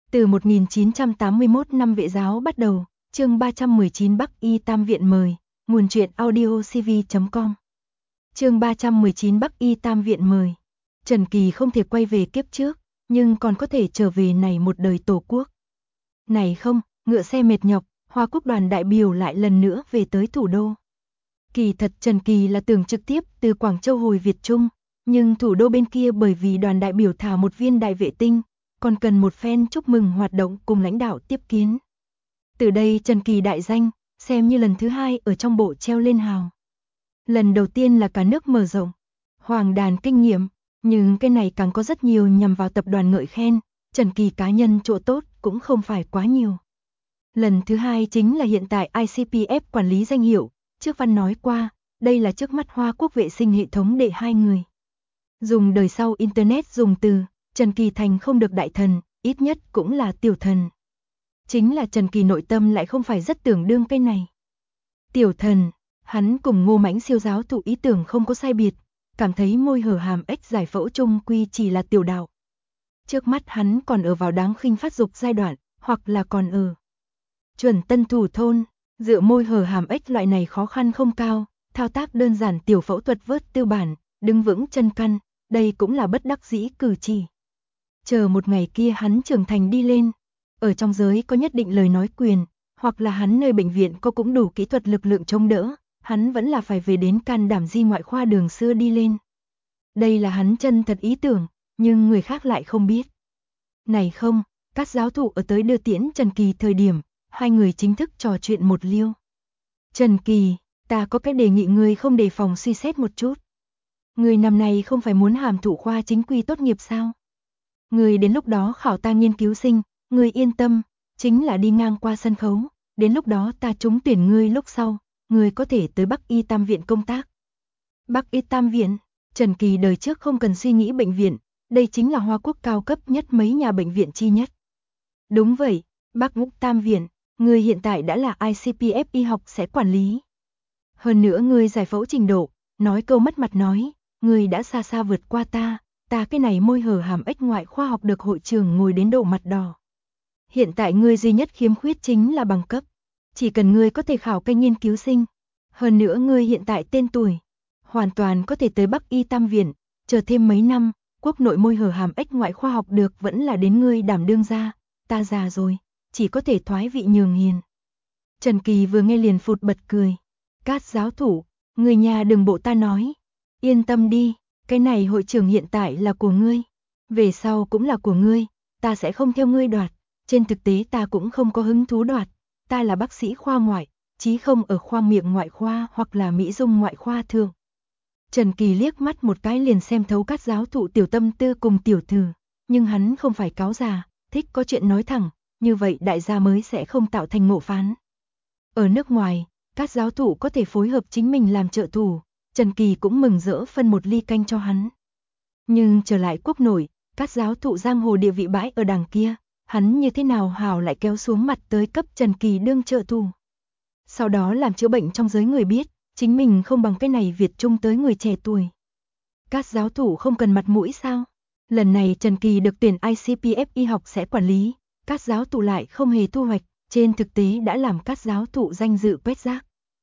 Từ 1981 năm Vệ giáo bắt đầu, chương 319 Bắc Y Tam Viện mời, nguồn truyện audiocv.com. Chương 319 Bắc Y Tam Viện mời. Trần Kỳ không thể quay về kiếp trước, nhưng còn có thể trở về này một đời tổ quốc. Này không, ngựa xe mệt nhọc, Hoa Quốc đoàn đại biểu lại lần nữa về tới thủ đô. Kỳ thật Trần Kỳ là tưởng trực tiếp từ Quảng Châu hồi Việt Trung, nhưng thủ đô bên kia bởi vì đoàn đại biểu thả một viên đại vệ tinh, còn cần một phen chúc mừng hoạt động cùng lãnh đạo tiếp kiến. Từ đây Trần Kỳ đại danh, xem như lần thứ hai ở trong bộ treo lên hào. Lần đầu tiên là cả nước mở rộng, hoàng đàn kinh nghiệm, nhưng cái này càng có rất nhiều nhằm vào tập đoàn ngợi khen, Trần Kỳ cá nhân chỗ tốt cũng không phải quá nhiều. Lần thứ hai chính là hiện tại ICPF quản lý danh hiệu, trước văn nói qua, đây là trước mắt Hoa Quốc vệ sinh hệ thống đệ 2 người. Dùng đời sau Internet dùng từ, Trần Kỳ thành không được đại thần, ít nhất cũng là tiểu thần. Chính là Trần Kỳ nội tâm lại không phải rất tưởng đương cái này. Tiểu thần, hắn cùng Ngô Mãnh siêu giáo thụ ý tưởng không có sai biệt, cảm thấy môi hở hàm ếch giải phẫu chung quy chỉ là tiểu đạo. Trước mắt hắn còn ở vào đáng khinh phát dục giai đoạn, hoặc là còn ở chuẩn tân thủ thôn, dựa môi hở hàm ếch loại này khó khăn không cao, thao tác đơn giản tiểu phẫu thuật vớt tư bản, đứng vững chân căn, đây cũng là bất đắc dĩ cử chỉ. Chờ một ngày kia hắn trưởng thành đi lên, ở trong giới có nhất định lời nói quyền, hoặc là hắn nơi bệnh viện có cũng đủ kỹ thuật lực lượng chống đỡ, hắn vẫn là phải về đến can đảm di ngoại khoa đường xưa đi lên. Đây là hắn chân thật ý tưởng, nhưng người khác lại không biết. Này không, các giáo thụ ở tới đưa tiễn Trần Kỳ thời điểm, hai người chính thức trò chuyện một liêu. Trần Kỳ, ta có cái đề nghị ngươi không đề phòng suy xét một chút. Ngươi năm nay không phải muốn hàm thụ khoa chính quy tốt nghiệp sao? Ngươi đến lúc đó khảo ta nghiên cứu sinh, ngươi yên tâm, chính là đi ngang qua sân khấu, đến lúc đó ta trúng tuyển ngươi lúc sau, ngươi có thể tới Bắc Y Tam Viện công tác. Bắc Y Tam Viện, Trần Kỳ đời trước không cần suy nghĩ bệnh viện, đây chính là Hoa Quốc cao cấp nhất mấy nhà bệnh viện chi nhất. Đúng vậy, Bắc Y Tam Viện, ngươi hiện tại đã là ICPF y học sẽ quản lý. Hơn nữa ngươi giải phẫu trình độ, nói câu mất mặt nói, ngươi đã xa xa vượt qua ta cái này môi hở hàm ếch ngoại khoa học được hội trưởng ngồi đến độ mặt đỏ. Hiện tại ngươi duy nhất khiếm khuyết chính là bằng cấp, chỉ cần ngươi có thể khảo cái nghiên cứu sinh. Hơn nữa ngươi hiện tại tên tuổi, hoàn toàn có thể tới Bắc Y Tam Viện, chờ thêm mấy năm, quốc nội môi hở hàm ếch ngoại khoa học được vẫn là đến ngươi đảm đương ra, ta già rồi, chỉ có thể thoái vị nhường hiền. Trần Kỳ vừa nghe liền phụt bật cười. Cát giáo thủ, người nhà đừng bộ ta nói. Yên tâm đi, cái này hội trưởng hiện tại là của ngươi. Về sau cũng là của ngươi, ta sẽ không theo ngươi đoạt. Trên thực tế ta cũng không có hứng thú đoạt. Ta là bác sĩ khoa ngoại, chí không ở khoa miệng ngoại khoa hoặc là mỹ dung ngoại khoa thường. Trần Kỳ liếc mắt một cái liền xem thấu Cát giáo thụ tiểu tâm tư cùng tiểu thử. Nhưng hắn không phải cáo già, thích có chuyện nói thẳng, như vậy đại gia mới sẽ không tạo thành ngộ phán. Ở nước ngoài, các giáo thụ có thể phối hợp chính mình làm trợ thủ, Trần Kỳ cũng mừng rỡ phân một ly canh cho hắn. Nhưng trở lại quốc nội, các giáo thụ giang hồ địa vị bãi ở đằng kia, hắn như thế nào hào lại kéo xuống mặt tới cấp Trần Kỳ đương trợ thủ. Sau đó làm chữa bệnh trong giới người biết, chính mình không bằng cái này Việt Trung tới người trẻ tuổi. Các giáo thụ không cần mặt mũi sao? Lần này Trần Kỳ được tuyển ICPF y học sẽ quản lý, các giáo thụ lại không hề thu hoạch. Trên thực tế đã làm các giáo thụ danh dự quét rác.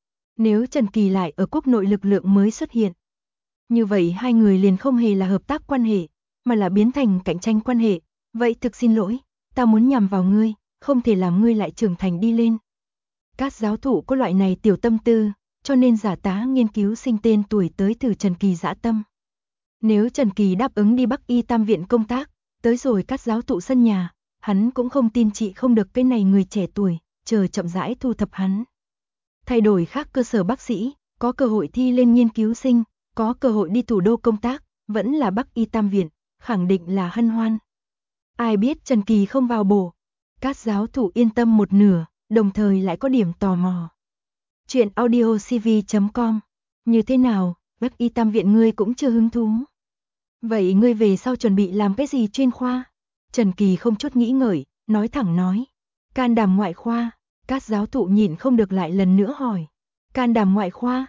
Nếu Trần Kỳ lại ở quốc nội lực lượng mới xuất hiện, như vậy hai người liền không hề là hợp tác quan hệ, mà là biến thành cạnh tranh quan hệ. Vậy thực xin lỗi, ta muốn nhằm vào ngươi, không thể làm ngươi lại trưởng thành đi lên. Các giáo thụ có loại này tiểu tâm tư, cho nên giả tá nghiên cứu sinh tên tuổi tới từ Trần Kỳ dã tâm. Nếu Trần Kỳ đáp ứng đi Bắc Y Tam Viện công tác, tới rồi các giáo thụ sân nhà, hắn cũng không tin chị không được cái này người trẻ tuổi, chờ chậm rãi thu thập hắn. Thay đổi khác cơ sở bác sĩ, có cơ hội thi lên nghiên cứu sinh, có cơ hội đi thủ đô công tác, vẫn là Bắc Y Tam Viện, khẳng định là hân hoan. Ai biết Trần Kỳ không vào bổ, các giáo thụ yên tâm một nửa, đồng thời lại có điểm tò mò. Chuyện audiocv.com, như thế nào, Bắc Y Tam Viện ngươi cũng chưa hứng thú. Vậy ngươi về sau chuẩn bị làm cái gì chuyên khoa? Trần Kỳ không chút nghĩ ngợi, nói thẳng nói. Can đảm ngoại khoa, các giáo thụ nhịn không được lại lần nữa hỏi. Can đảm ngoại khoa,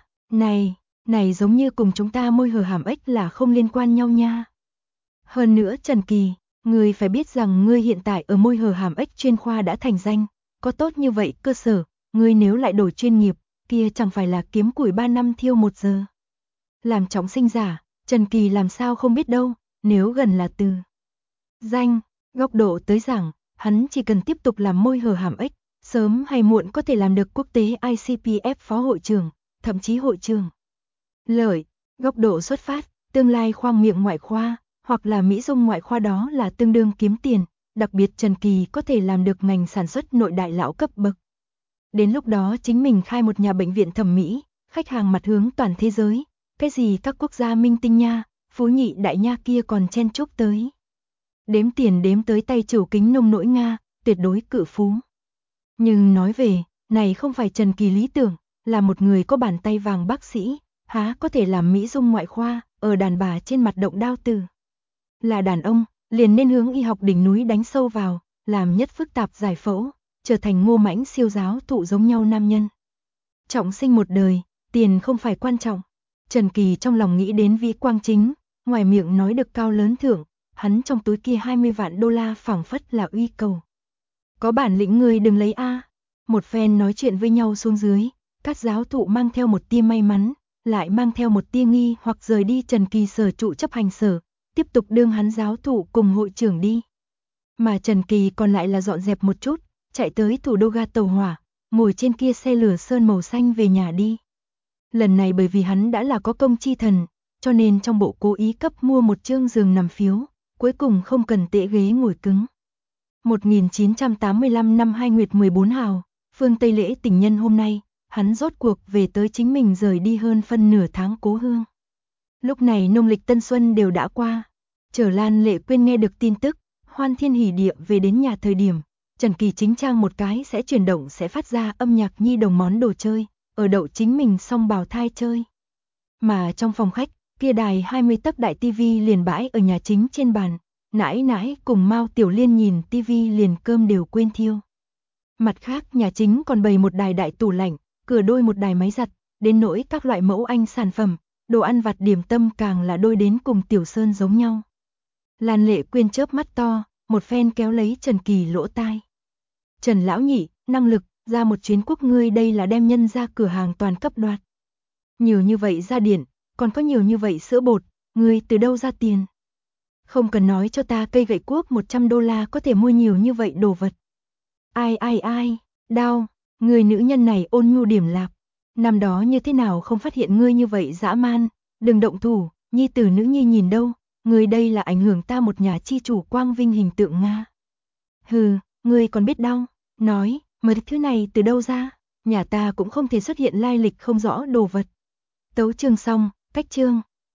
này giống như cùng chúng ta môi hở hàm ếch là không liên quan nhau nha. Hơn nữa Trần Kỳ, Ngươi phải biết rằng ngươi hiện tại ở môi hở hàm ếch chuyên khoa đã thành danh, có tốt như vậy cơ sở, ngươi nếu lại đổi chuyên nghiệp, kia chẳng phải là kiếm củi 3 năm thiêu 1 giờ. Làm trọng sinh giả, Trần Kỳ làm sao không biết đâu, nếu gần là từ danh, góc độ tới giảng, hắn chỉ cần tiếp tục làm môi hở hàm ếch, sớm hay muộn có thể làm được quốc tế ICPF phó hội trưởng, thậm chí hội trưởng. Lợi, góc độ xuất phát, tương lai khoang miệng ngoại khoa, hoặc là mỹ dung ngoại khoa đó là tương đương kiếm tiền, đặc biệt Trần Kỳ có thể làm được ngành sản xuất nội đại lão cấp bậc. Đến lúc đó chính mình khai một nhà bệnh viện thẩm mỹ, khách hàng mặt hướng toàn thế giới, cái gì các quốc gia minh tinh nha, phú nhị đại nha kia còn chen chúc tới. Đếm tiền đếm tới tay chủ kính nông nỗi Nga, tuyệt đối cự phú. Nhưng nói về, này không phải Trần Kỳ lý tưởng, là một người có bàn tay vàng bác sĩ, há có thể làm mỹ dung ngoại khoa, ở đàn bà trên mặt động đao từ. Là đàn ông, liền nên hướng y học đỉnh núi đánh sâu vào, làm nhất phức tạp giải phẫu, trở thành ngô mãnh siêu giáo thụ giống nhau nam nhân. Trọng sinh một đời, tiền không phải quan trọng. Trần Kỳ trong lòng nghĩ đến Vĩ Quang Chính, ngoài miệng nói được cao lớn thưởng, hắn trong túi kia 20 vạn đô la phảng phất là uy cầu. Có bản lĩnh người đừng lấy a. Một phen nói chuyện với nhau xuống dưới, các giáo thụ mang theo một tia may mắn, lại mang theo một tia nghi hoặc rời đi Trần Kỳ sở trụ chấp hành sở, tiếp tục đương hắn giáo thụ cùng hội trưởng đi. Mà Trần Kỳ còn lại là dọn dẹp một chút, chạy tới thủ đô ga tàu hỏa, ngồi trên kia xe lửa sơn màu xanh về nhà đi. Lần này bởi vì hắn đã là có công chi thần, cho nên trong bộ cố ý cấp mua một chương giường nằm phiếu, cuối cùng không cần tệ ghế ngồi cứng. 1985 năm 2 nguyệt 14 hào, phương Tây lễ tình nhân hôm nay, hắn rốt cuộc về tới chính mình rời đi hơn phân nửa tháng cố hương. Lúc này nông lịch Tân Xuân đều đã qua, Trở Lan Lệ Quyên nghe được tin tức, hoan thiên hỉ địa về đến nhà thời điểm, Trần Kỳ chính trang một cái sẽ chuyển động sẽ phát ra âm nhạc nhi đồng món đồ chơi, ở đậu chính mình song bào thai chơi. Mà trong phòng khách, kia đài 20 tấc đại tivi liền bãi ở nhà chính trên bàn, nãi nãi cùng Mao Tiểu Liên nhìn tivi liền cơm đều quên thiêu. Mặt khác nhà chính còn bày một đài đại tủ lạnh, cửa đôi một đài máy giặt, đến nỗi các loại mẫu anh sản phẩm, đồ ăn vặt điểm tâm càng là đôi đến cùng Tiểu Sơn giống nhau. Lan Lệ Quyên chớp mắt to, một phen kéo lấy Trần Kỳ lỗ tai. Trần lão nhị, năng lực, ra một chuyến quốc ngươi đây là đem nhân ra cửa hàng toàn cấp đoạt. Nhiều như vậy ra điện, còn có nhiều như vậy sữa bột, ngươi từ đâu ra tiền? Không cần nói cho ta cây gậy cuốc 100 đô la có thể mua nhiều như vậy đồ vật. Ai, đau, người nữ nhân này ôn nhu điểm lạc. Năm đó như thế nào không phát hiện ngươi như vậy dã man, đừng động thủ, nhi tử nữ nhi nhìn đâu, ngươi đây là ảnh hưởng ta một nhà chi chủ quang vinh hình tượng Nga. Hừ, ngươi còn biết đau, nói, mấy thứ này từ đâu ra, nhà ta cũng không thể xuất hiện lai lịch không rõ đồ vật. Tấu chương xong, cách chương.